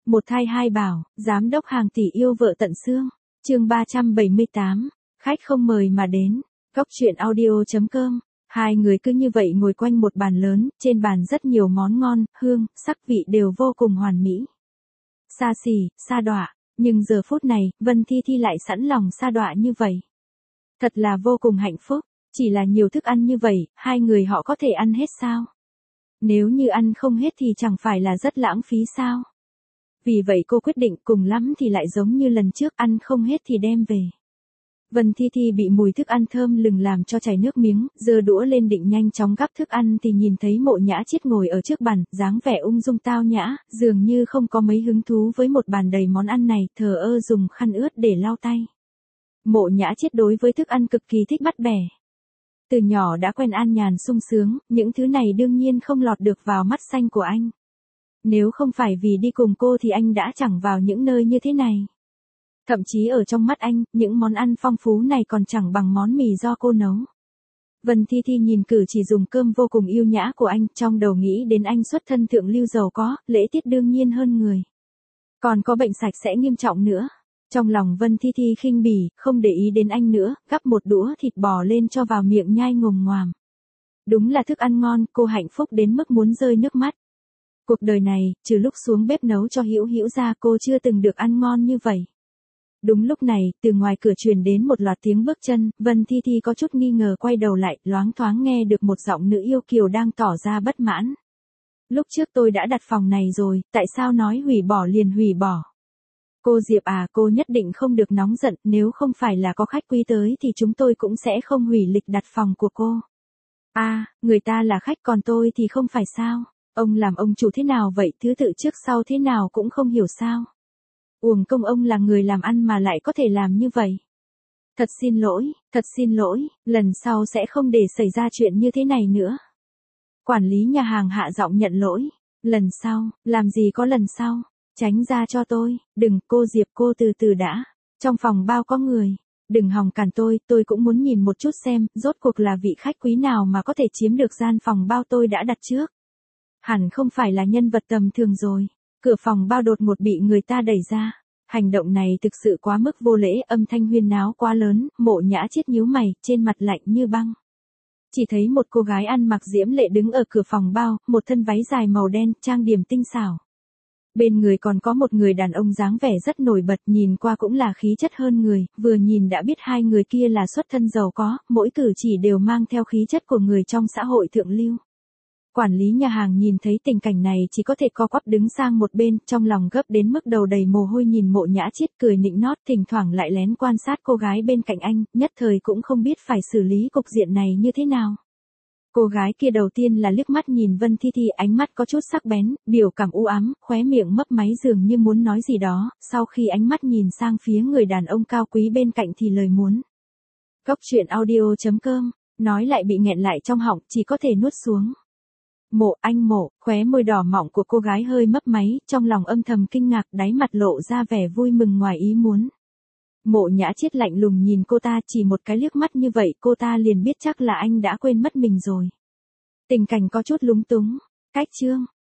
Một thai hai bảo, giám đốc hàng tỷ yêu vợ tận xương. Chương 378, khách không mời mà đến. Góc truyện audio.com. Hai người cứ như vậy ngồi quanh một bàn lớn, trên bàn rất nhiều món ngon, hương, sắc vị đều vô cùng hoàn mỹ. Xa xỉ, sa đọa, nhưng giờ phút này, Vân Thi Thi lại sẵn lòng sa đọa như vậy. Thật là vô cùng hạnh phúc, chỉ là nhiều thức ăn như vậy, hai người họ có thể ăn hết sao? Nếu như ăn không hết thì chẳng phải là rất lãng phí sao? Vì vậy cô quyết định cùng lắm thì lại giống như lần trước ăn không hết thì đem về. Vân Thi Thi bị mùi thức ăn thơm lừng làm cho chảy nước miếng, giơ đũa lên định nhanh chóng gắp thức ăn thì nhìn thấy Mộ Nhã Chiết ngồi ở trước bàn, dáng vẻ ung dung tao nhã, dường như không có mấy hứng thú với một bàn đầy món ăn này, thờ ơ dùng khăn ướt để lau tay. Mộ Nhã Chiết đối với thức ăn cực kỳ thích bắt bẻ. Từ nhỏ đã quen an nhàn sung sướng, những thứ này đương nhiên không lọt được vào mắt xanh của anh. Nếu không phải vì đi cùng cô thì anh đã chẳng vào những nơi như thế này. Thậm chí ở trong mắt anh, những món ăn phong phú này còn chẳng bằng món mì do cô nấu. Vân Thi Thi nhìn cử chỉ dùng cơm vô cùng yêu nhã của anh, trong đầu nghĩ đến anh xuất thân thượng lưu giàu có, lễ tiết đương nhiên hơn người. Còn có bệnh sạch sẽ nghiêm trọng nữa. Trong lòng Vân Thi Thi khinh bỉ, không để ý đến anh nữa, gắp một đũa thịt bò lên cho vào miệng nhai ngồm ngoàm. Đúng là thức ăn ngon, cô hạnh phúc đến mức muốn rơi nước mắt. Cuộc đời này, trừ lúc xuống bếp nấu cho Hữu Hữu ra cô chưa từng được ăn ngon như vậy. Đúng lúc này, từ ngoài cửa truyền đến một loạt tiếng bước chân, Vân Thi Thi có chút nghi ngờ quay đầu lại, loáng thoáng nghe được một giọng nữ yêu kiều đang tỏ ra bất mãn. Lúc trước tôi đã đặt phòng này rồi, tại sao nói hủy bỏ liền hủy bỏ? Cô Diệp à, cô nhất định không được nóng giận, nếu không phải là có khách quý tới thì chúng tôi cũng sẽ không hủy lịch đặt phòng của cô. À, người ta là khách còn tôi thì không phải sao? Ông làm ông chủ thế nào vậy, thứ tự trước sau thế nào cũng không hiểu sao? Uổng công ông là người làm ăn mà lại có thể làm như vậy. Thật xin lỗi, lần sau sẽ không để xảy ra chuyện như thế này nữa. Quản lý nhà hàng hạ giọng nhận lỗi. Lần sau, làm gì có lần sau, tránh ra cho tôi, đừng, cô Diệp cô từ từ đã, trong phòng bao có người, đừng hòng cản tôi cũng muốn nhìn một chút xem, rốt cuộc là vị khách quý nào mà có thể chiếm được gian phòng bao tôi đã đặt trước. Hẳn không phải là nhân vật tầm thường rồi. Cửa phòng bao đột ngột bị người ta đẩy ra. Hành động này thực sự quá mức vô lễ, âm thanh huyên náo quá lớn, Mộ Nhã Chiết nhíu mày, trên mặt lạnh như băng. Chỉ thấy một cô gái ăn mặc diễm lệ đứng ở cửa phòng bao, một thân váy dài màu đen, trang điểm tinh xảo. Bên người còn có một người đàn ông dáng vẻ rất nổi bật, nhìn qua cũng là khí chất hơn người, vừa nhìn đã biết hai người kia là xuất thân giàu có, mỗi cử chỉ đều mang theo khí chất của người trong xã hội thượng lưu. Quản lý nhà hàng nhìn thấy tình cảnh này chỉ có thể co quắp đứng sang một bên, trong lòng gấp đến mức đầu đầy mồ hôi nhìn Mộ Nhã Chiết cười nịnh nót, thỉnh thoảng lại lén quan sát cô gái bên cạnh anh, nhất thời cũng không biết phải xử lý cục diện này như thế nào. Cô gái kia đầu tiên là liếc mắt nhìn Vân Thi Thi, ánh mắt có chút sắc bén, biểu cảm u ám, khóe miệng mấp máy dường như muốn nói gì đó, sau khi ánh mắt nhìn sang phía người đàn ông cao quý bên cạnh thì lời muốn. Góc truyện audio.com, nói lại bị nghẹn lại trong họng, chỉ có thể nuốt xuống. Anh Mộ, khóe môi đỏ mọng của cô gái hơi mấp máy, trong lòng âm thầm kinh ngạc, đáy mặt lộ ra vẻ vui mừng ngoài ý muốn. Mộ Nhã Chiết lạnh lùng nhìn cô ta, chỉ một cái liếc mắt như vậy cô ta liền biết chắc là anh đã quên mất mình rồi. Tình cảnh có chút lúng túng. Cách chương.